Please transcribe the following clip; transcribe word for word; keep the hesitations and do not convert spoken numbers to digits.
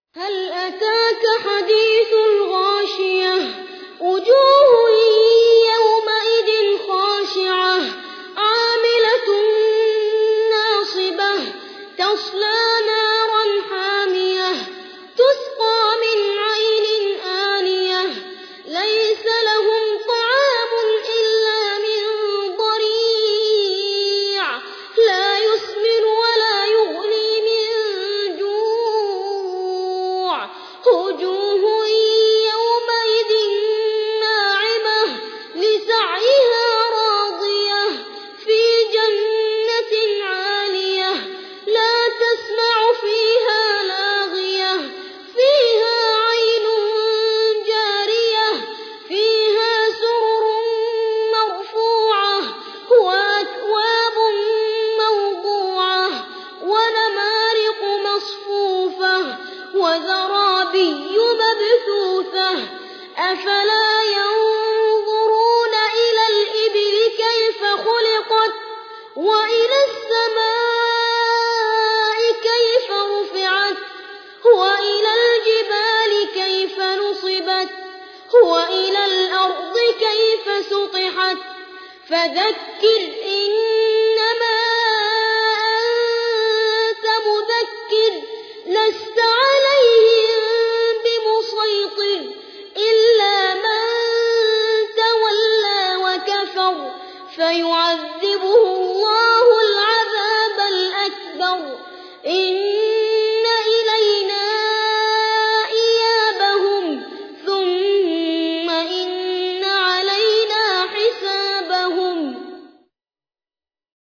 هل أتاك حديث الغاشية وجوه يومئذ خاشعة عاملة ناصبة تصلى نارا حامية تسقى من عين آنية ليس لهم طعام إلا من ضريع لا يسمن ولا يغني من جوع وجوه يومئذ ناعمة لسعيها راضية في جنة عالية لا تسمع فيها لاغية فيها عين جارية فيها سرر مرفوعة وأكواب موضوعة ونمارق مصفوفة وزرابي مبثوثة أفلا ينظرون إلى الإبل كيف خلقت وإلى السماء كيف رفعت وإلى الجبال كيف نصبت وإلى الأرض كيف سطحت فذكر إن